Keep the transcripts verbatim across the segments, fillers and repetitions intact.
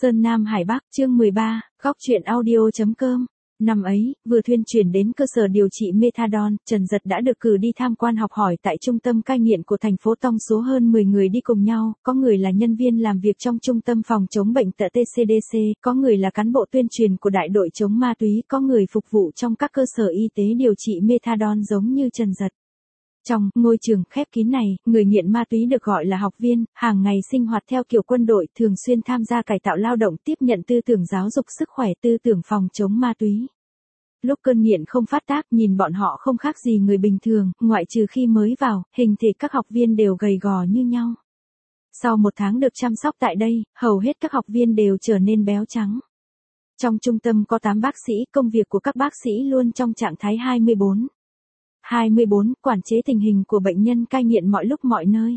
Sơn Nam Hải Bắc, chương mười ba, góc truyện audio chấm com. Năm ấy, vừa thuyên chuyển đến cơ sở điều trị Methadone, Trần Dật đã được cử đi tham quan học hỏi tại trung tâm cai nghiện của thành phố Tong. Số hơn mười người đi cùng nhau, có người là nhân viên làm việc trong trung tâm phòng chống bệnh tật T C D C, có người là cán bộ tuyên truyền của đại đội chống ma túy, có người phục vụ trong các cơ sở y tế điều trị Methadone giống như Trần Dật. Trong ngôi trường khép kín này, người nghiện ma túy được gọi là học viên, hàng ngày sinh hoạt theo kiểu quân đội, thường xuyên tham gia cải tạo lao động, tiếp nhận tư tưởng giáo dục sức khỏe, tư tưởng phòng chống ma túy. Lúc cơn nghiện không phát tác, nhìn bọn họ không khác gì người bình thường, ngoại trừ khi mới vào, hình thể các học viên đều gầy gò như nhau. Sau một tháng được chăm sóc tại đây, hầu hết các học viên đều trở nên béo trắng. Trong trung tâm có tám bác sĩ, công việc của các bác sĩ luôn trong trạng thái hai mươi bốn. hai mươi bốn, quản chế tình hình của bệnh nhân cai nghiện mọi lúc mọi nơi.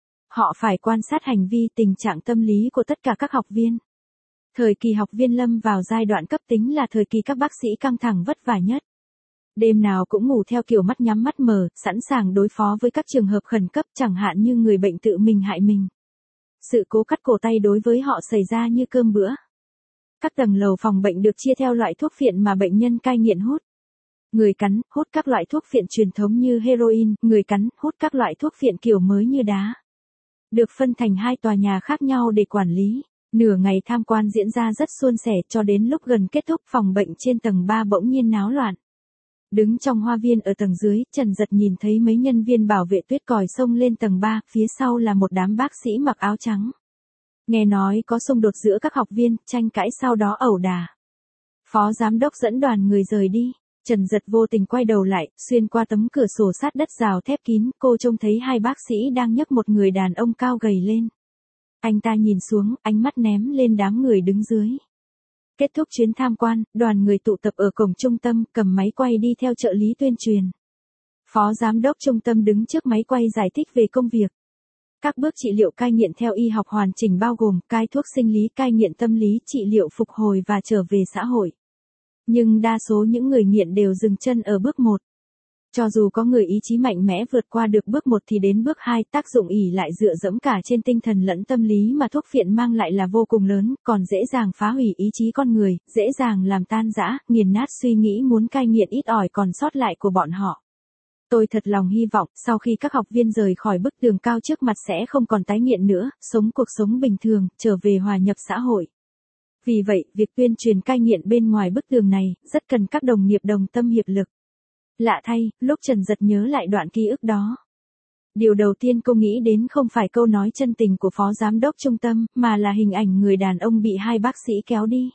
Họ phải quan sát hành vi, tình trạng tâm lý của tất cả các học viên. Thời kỳ học viên lâm vào giai đoạn cấp tính là thời kỳ các bác sĩ căng thẳng vất vả nhất. Đêm nào cũng ngủ theo kiểu mắt nhắm mắt mở, sẵn sàng đối phó với các trường hợp khẩn cấp, chẳng hạn như người bệnh tự mình hại mình. Sự cố cắt cổ tay đối với họ xảy ra như cơm bữa. Các tầng lầu phòng bệnh được chia theo loại thuốc phiện mà bệnh nhân cai nghiện hút. Người cắn, hút các loại thuốc phiện truyền thống như heroin, người cắn, hút các loại thuốc phiện kiểu mới như đá. Được phân thành hai tòa nhà khác nhau để quản lý. Nửa ngày tham quan diễn ra rất suôn sẻ, cho đến lúc gần kết thúc, phòng bệnh trên tầng ba bỗng nhiên náo loạn. Đứng trong hoa viên ở tầng dưới, Trần Dật nhìn thấy mấy nhân viên bảo vệ tuyết còi xông lên tầng ba, phía sau là một đám bác sĩ mặc áo trắng. Nghe nói có xung đột giữa các học viên, tranh cãi sau đó ẩu đả. Phó giám đốc dẫn đoàn người rời đi. Trần Dật vô tình quay đầu lại, xuyên qua tấm cửa sổ sát đất rào thép kín, cô trông thấy hai bác sĩ đang nhấc một người đàn ông cao gầy lên. Anh ta nhìn xuống, ánh mắt ném lên đám người đứng dưới. Kết thúc chuyến tham quan, đoàn người tụ tập ở cổng trung tâm, cầm máy quay đi theo trợ lý tuyên truyền. Phó giám đốc trung tâm đứng trước máy quay giải thích về công việc. Các bước trị liệu cai nghiện theo y học hoàn chỉnh bao gồm cai thuốc sinh lý, cai nghiện tâm lý, trị liệu phục hồi và trở về xã hội. Nhưng đa số những người nghiện đều dừng chân ở bước một. Cho dù có người ý chí mạnh mẽ vượt qua được bước một thì đến bước hai, tác dụng ỷ lại dựa dẫm cả trên tinh thần lẫn tâm lý mà thuốc phiện mang lại là vô cùng lớn, còn dễ dàng phá hủy ý chí con người, dễ dàng làm tan rã, nghiền nát suy nghĩ muốn cai nghiện ít ỏi còn sót lại của bọn họ. Tôi thật lòng hy vọng, sau khi các học viên rời khỏi bức tường cao trước mặt sẽ không còn tái nghiện nữa, sống cuộc sống bình thường, trở về hòa nhập xã hội. Vì vậy, việc tuyên truyền cai nghiện bên ngoài bức tường này, rất cần các đồng nghiệp đồng tâm hiệp lực. Lạ thay, lúc Trần Dật nhớ lại đoạn ký ức đó. Điều đầu tiên cô nghĩ đến không phải câu nói chân tình của phó giám đốc trung tâm, mà là hình ảnh người đàn ông bị hai bác sĩ kéo đi.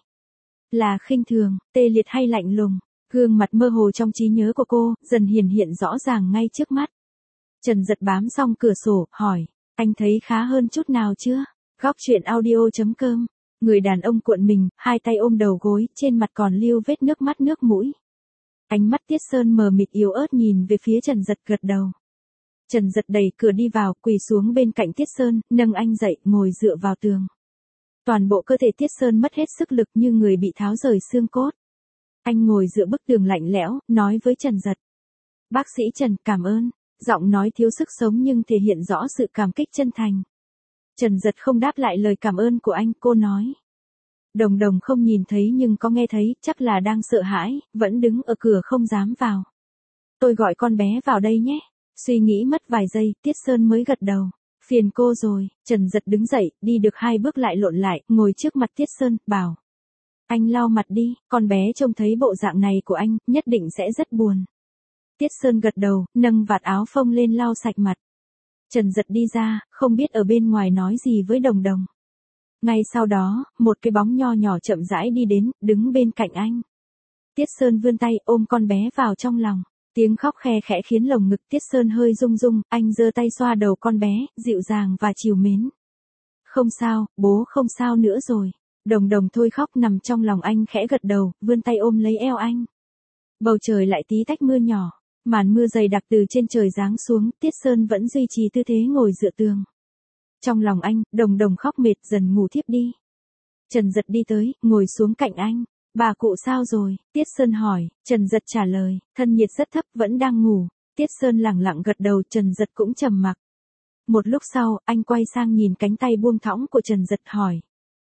Là khinh thường, tê liệt hay lạnh lùng, gương mặt mơ hồ trong trí nhớ của cô, dần hiển hiện rõ ràng ngay trước mắt. Trần Dật bám xong cửa sổ, hỏi, anh thấy khá hơn chút nào chưa? Góc truyện audio chấm com. Người đàn ông cuộn mình, hai tay ôm đầu gối, trên mặt còn lưu vết nước mắt nước mũi. Ánh mắt Tiết Sơn mờ mịt yếu ớt nhìn về phía Trần Dật gật đầu. Trần Dật đẩy cửa đi vào, quỳ xuống bên cạnh Tiết Sơn, nâng anh dậy, ngồi dựa vào tường. Toàn bộ cơ thể Tiết Sơn mất hết sức lực như người bị tháo rời xương cốt. Anh ngồi dựa bức tường lạnh lẽo, nói với Trần Dật. Bác sĩ Trần, cảm ơn. Giọng nói thiếu sức sống nhưng thể hiện rõ sự cảm kích chân thành. Trần Dật không đáp lại lời cảm ơn của anh, cô nói. Đồng Đồng không nhìn thấy nhưng có nghe thấy, chắc là đang sợ hãi, vẫn đứng ở cửa không dám vào. Tôi gọi con bé vào đây nhé. Suy nghĩ mất vài giây, Tiết Sơn mới gật đầu. Phiền cô rồi. Trần Dật đứng dậy, đi được hai bước lại lộn lại, ngồi trước mặt Tiết Sơn, bảo. Anh lau mặt đi, con bé trông thấy bộ dạng này của anh, nhất định sẽ rất buồn. Tiết Sơn gật đầu, nâng vạt áo phông lên lau sạch mặt. Trần Dật đi ra, không biết ở bên ngoài nói gì với Đồng Đồng. Ngay sau đó, một cái bóng nho nhỏ chậm rãi đi đến, đứng bên cạnh anh. Tiết Sơn vươn tay ôm con bé vào trong lòng. Tiếng khóc khe khẽ khiến lồng ngực Tiết Sơn hơi rung rung, anh giơ tay xoa đầu con bé, dịu dàng và trìu mến. Không sao, bố không sao nữa rồi. Đồng Đồng thôi khóc nằm trong lòng anh khẽ gật đầu, vươn tay ôm lấy eo anh. Bầu trời lại tí tách mưa nhỏ. Màn mưa dày đặc từ trên trời giáng xuống, Tiết Sơn vẫn duy trì tư thế ngồi dựa tường. Trong lòng anh, Đồng Đồng khóc mệt dần ngủ thiếp đi. Trần Dật đi tới, ngồi xuống cạnh anh. Bà cụ sao rồi? Tiết Sơn hỏi. Trần Dật trả lời, thân nhiệt rất thấp, vẫn đang ngủ. Tiết Sơn lẳng lặng gật đầu, Trần Dật cũng trầm mặc. Một lúc sau, anh quay sang nhìn cánh tay buông thõng của Trần Dật hỏi.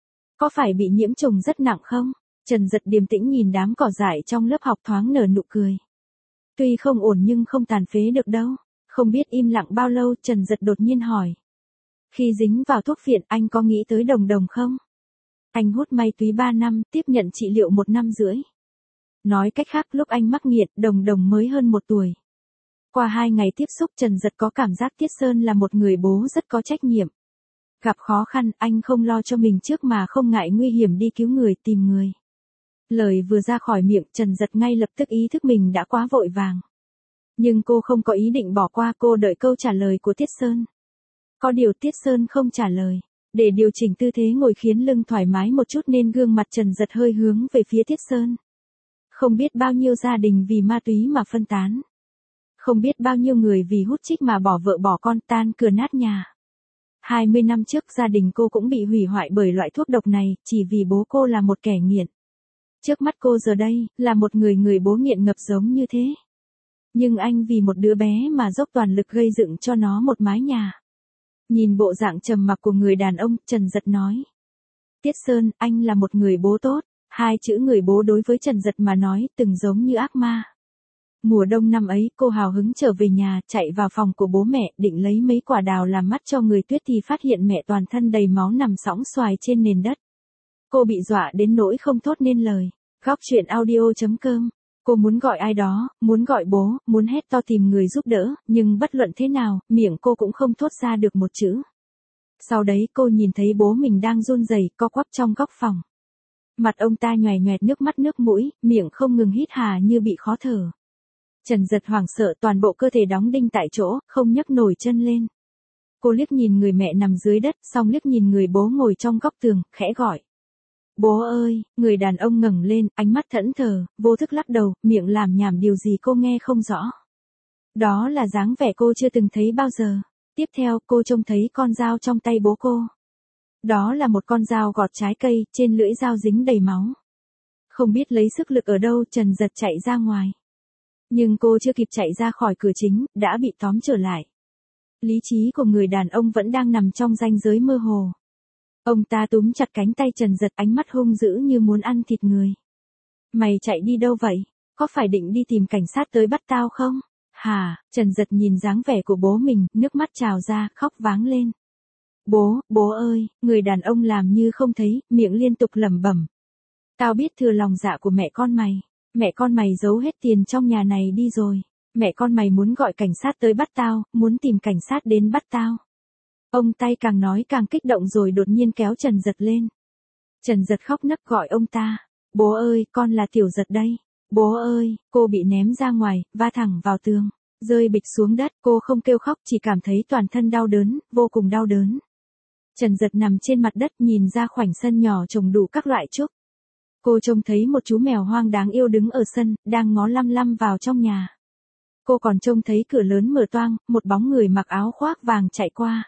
Có phải bị nhiễm trùng rất nặng không? Trần Dật điềm tĩnh nhìn đám cỏ dại trong lớp học thoáng nở nụ cười. Tuy không ổn nhưng không tàn phế được đâu. Không biết im lặng bao lâu, Trần Dật đột nhiên hỏi. Khi dính vào thuốc phiện anh có nghĩ tới Đồng Đồng không? Anh hút may túy ba năm, tiếp nhận trị liệu một năm rưỡi. Nói cách khác lúc anh mắc nghiện, Đồng Đồng mới hơn một tuổi. Qua hai ngày tiếp xúc Trần Dật có cảm giác Tiết Sơn là một người bố rất có trách nhiệm. Gặp khó khăn, anh không lo cho mình trước mà không ngại nguy hiểm đi cứu người, tìm người. Lời vừa ra khỏi miệng, Trần Dật ngay lập tức ý thức mình đã quá vội vàng. Nhưng cô không có ý định bỏ qua, cô đợi câu trả lời của Tiết Sơn. Có điều Tiết Sơn không trả lời. Để điều chỉnh tư thế ngồi khiến lưng thoải mái một chút nên gương mặt Trần Dật hơi hướng về phía Tiết Sơn. Không biết bao nhiêu gia đình vì ma túy mà phân tán. Không biết bao nhiêu người vì hút chích mà bỏ vợ bỏ con, tan cửa nát nhà. hai mươi năm trước gia đình cô cũng bị hủy hoại bởi loại thuốc độc này, chỉ vì bố cô là một kẻ nghiện. Trước mắt cô giờ đây, là một người người bố nghiện ngập giống như thế. Nhưng anh vì một đứa bé mà dốc toàn lực gây dựng cho nó một mái nhà. Nhìn bộ dạng trầm mặc của người đàn ông, Trần Dật nói. Tiết Sơn, anh là một người bố tốt. Hai chữ người bố đối với Trần Dật mà nói, từng giống như ác ma. Mùa đông năm ấy, cô hào hứng trở về nhà, chạy vào phòng của bố mẹ, định lấy mấy quả đào làm mắt cho người Tuyết thì phát hiện mẹ toàn thân đầy máu nằm sõng xoài trên nền đất. Cô bị dọa đến nỗi không thốt nên lời. Góc chuyện audio chấm com. Cô muốn gọi ai đó, muốn gọi bố, muốn hét to tìm người giúp đỡ, nhưng bất luận thế nào, miệng cô cũng không thốt ra được một chữ. Sau đấy cô nhìn thấy bố mình đang run rẩy, co quắp trong góc phòng. Mặt ông ta nhòe nhòe nước mắt nước mũi, miệng không ngừng hít hà như bị khó thở. Trần Dật hoảng sợ, toàn bộ cơ thể đóng đinh tại chỗ, không nhấc nổi chân lên. Cô liếc nhìn người mẹ nằm dưới đất, xong liếc nhìn người bố ngồi trong góc tường, khẽ gọi. Bố ơi, người đàn ông ngẩng lên, ánh mắt thẫn thờ, vô thức lắc đầu, miệng làm nhảm điều gì cô nghe không rõ. Đó là dáng vẻ cô chưa từng thấy bao giờ. Tiếp theo, cô trông thấy con dao trong tay bố cô. Đó là một con dao gọt trái cây, trên lưỡi dao dính đầy máu. Không biết lấy sức lực ở đâu, Trần Dật chạy ra ngoài. Nhưng cô chưa kịp chạy ra khỏi cửa chính, đã bị tóm trở lại. Lý trí của người đàn ông vẫn đang nằm trong ranh giới mơ hồ. Ông ta túm chặt cánh tay Trần Dật, ánh mắt hung dữ như muốn ăn thịt người. Mày chạy đi đâu vậy? Có phải định đi tìm cảnh sát tới bắt tao không? Hả? Trần Dật nhìn dáng vẻ của bố mình, nước mắt trào ra, khóc váng lên. Bố, bố ơi, người đàn ông làm như không thấy, miệng liên tục lẩm bẩm. Tao biết thừa lòng dạ của mẹ con mày. Mẹ con mày giấu hết tiền trong nhà này đi rồi. Mẹ con mày muốn gọi cảnh sát tới bắt tao, muốn tìm cảnh sát đến bắt tao. Ông tay càng nói càng kích động rồi đột nhiên kéo Trần Dật lên. Trần Dật khóc nấc gọi ông ta. Bố ơi, con là Tiểu Dật đây. Bố ơi, cô bị ném ra ngoài, va thẳng vào tường. Rơi bịch xuống đất, cô không kêu khóc chỉ cảm thấy toàn thân đau đớn, vô cùng đau đớn. Trần Dật nằm trên mặt đất nhìn ra khoảnh sân nhỏ trồng đủ các loại trúc. Cô trông thấy một chú mèo hoang đáng yêu đứng ở sân, đang ngó lăm lăm vào trong nhà. Cô còn trông thấy cửa lớn mở toang, một bóng người mặc áo khoác vàng chạy qua.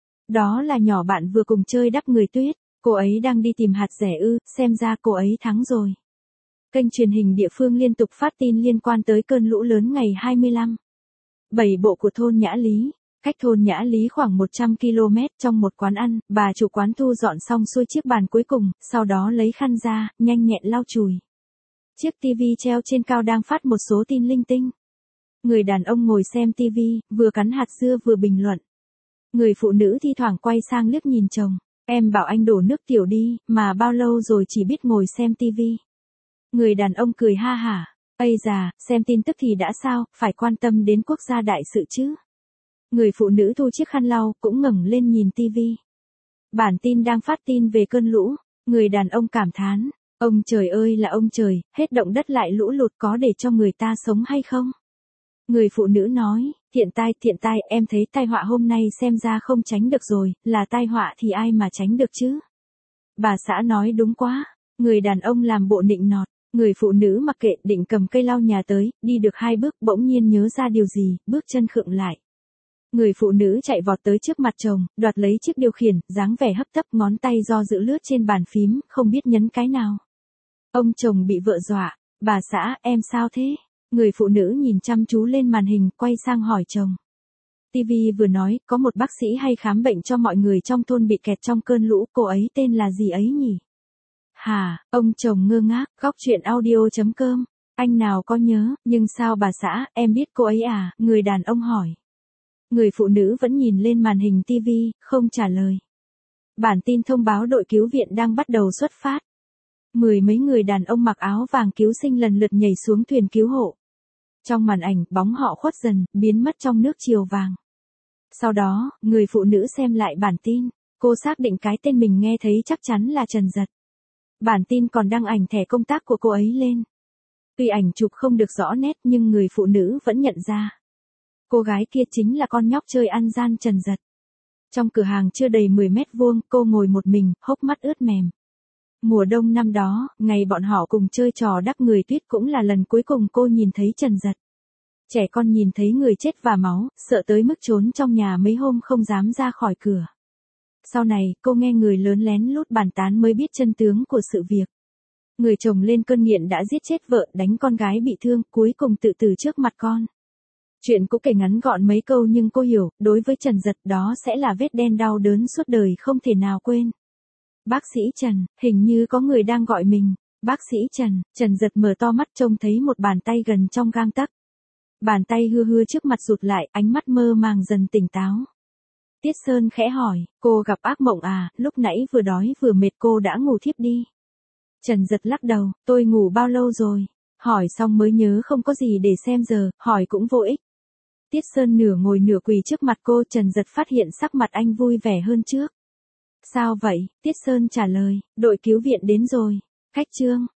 Đó là nhỏ bạn vừa cùng chơi đắp người Tuyết, cô ấy đang đi tìm hạt rẻ ư, xem ra cô ấy thắng rồi. Kênh truyền hình địa phương liên tục phát tin liên quan tới cơn lũ lớn ngày hai mươi lăm. Bảy bộ của thôn Nhã Lý. Cách thôn Nhã Lý khoảng một trăm ki lô mét, trong một quán ăn, bà chủ quán thu dọn xong xuôi chiếc bàn cuối cùng, sau đó lấy khăn ra, nhanh nhẹn lau chùi. Chiếc tivi treo trên cao đang phát một số tin linh tinh. Người đàn ông ngồi xem tivi, vừa cắn hạt dưa vừa bình luận. Người phụ nữ thi thoảng quay sang liếc nhìn chồng. Em bảo anh đổ nước tiểu đi, mà bao lâu rồi chỉ biết ngồi xem tivi. Người đàn ông cười ha hả. Ây già, xem tin tức thì đã sao, phải quan tâm đến quốc gia đại sự chứ. Người phụ nữ thu chiếc khăn lau, cũng ngẩng lên nhìn tivi. Bản tin đang phát tin về cơn lũ. Người đàn ông cảm thán. Ông trời ơi là ông trời, hết động đất lại lũ lụt có để cho người ta sống hay không? Người phụ nữ nói, thiện tai, thiện tai, em thấy tai họa hôm nay xem ra không tránh được rồi, là tai họa thì ai mà tránh được chứ? Bà xã nói đúng quá. Người đàn ông làm bộ nịnh nọt. Người phụ nữ mặc kệ, định cầm cây lau nhà tới, đi được hai bước, bỗng nhiên nhớ ra điều gì, bước chân khựng lại. Người phụ nữ chạy vọt tới trước mặt chồng, đoạt lấy chiếc điều khiển, dáng vẻ hấp tấp, ngón tay do dự lướt trên bàn phím, không biết nhấn cái nào. Ông chồng bị vợ dọa. Bà xã, em sao thế? Người phụ nữ nhìn chăm chú lên màn hình, quay sang hỏi chồng. Tivi vừa nói, có một bác sĩ hay khám bệnh cho mọi người trong thôn bị kẹt trong cơn lũ, cô ấy tên là gì ấy nhỉ? Hả, ông chồng ngơ ngác, góc chuyện audio.com. Anh nào có nhớ, nhưng sao bà xã, em biết cô ấy à, người đàn ông hỏi. Người phụ nữ vẫn nhìn lên màn hình tivi, không trả lời. Bản tin thông báo đội cứu viện đang bắt đầu xuất phát. Mười mấy người đàn ông mặc áo vàng cứu sinh lần lượt nhảy xuống thuyền cứu hộ. Trong màn ảnh, bóng họ khuất dần, biến mất trong nước chiều vàng. Sau đó, người phụ nữ xem lại bản tin. Cô xác định cái tên mình nghe thấy chắc chắn là Trần Dật. Bản tin còn đăng ảnh thẻ công tác của cô ấy lên. Tuy ảnh chụp không được rõ nét nhưng người phụ nữ vẫn nhận ra. Cô gái kia chính là con nhóc chơi ăn gian Trần Dật. Trong cửa hàng chưa đầy mười mét vuông, cô ngồi một mình, hốc mắt ướt mềm. Mùa đông năm đó, ngày bọn họ cùng chơi trò đắp người tuyết cũng là lần cuối cùng cô nhìn thấy Trần Dật. Trẻ con nhìn thấy người chết và máu, sợ tới mức trốn trong nhà mấy hôm không dám ra khỏi cửa. Sau này, cô nghe người lớn lén lút bàn tán mới biết chân tướng của sự việc. Người chồng lên cơn nghiện đã giết chết vợ, đánh con gái bị thương, cuối cùng tự tử trước mặt con. Chuyện cũng kể ngắn gọn mấy câu nhưng cô hiểu, đối với Trần Dật đó sẽ là vết đen đau đớn suốt đời không thể nào quên. Bác sĩ Trần, hình như có người đang gọi mình. Bác sĩ Trần, Trần Dật mở to mắt trông thấy một bàn tay gần trong gang tấc. Bàn tay hưa hưa trước mặt rụt lại, ánh mắt mơ màng dần tỉnh táo. Tiết Sơn khẽ hỏi, cô gặp ác mộng à, lúc nãy vừa đói vừa mệt cô đã ngủ thiếp đi. Trần Dật lắc đầu, tôi ngủ bao lâu rồi? Hỏi xong mới nhớ không có gì để xem giờ, hỏi cũng vô ích. Tiết Sơn nửa ngồi nửa quỳ trước mặt cô, Trần Dật phát hiện sắc mặt anh vui vẻ hơn trước. Sao vậy? Tiết Sơn trả lời, đội cứu viện đến rồi. Khách trương,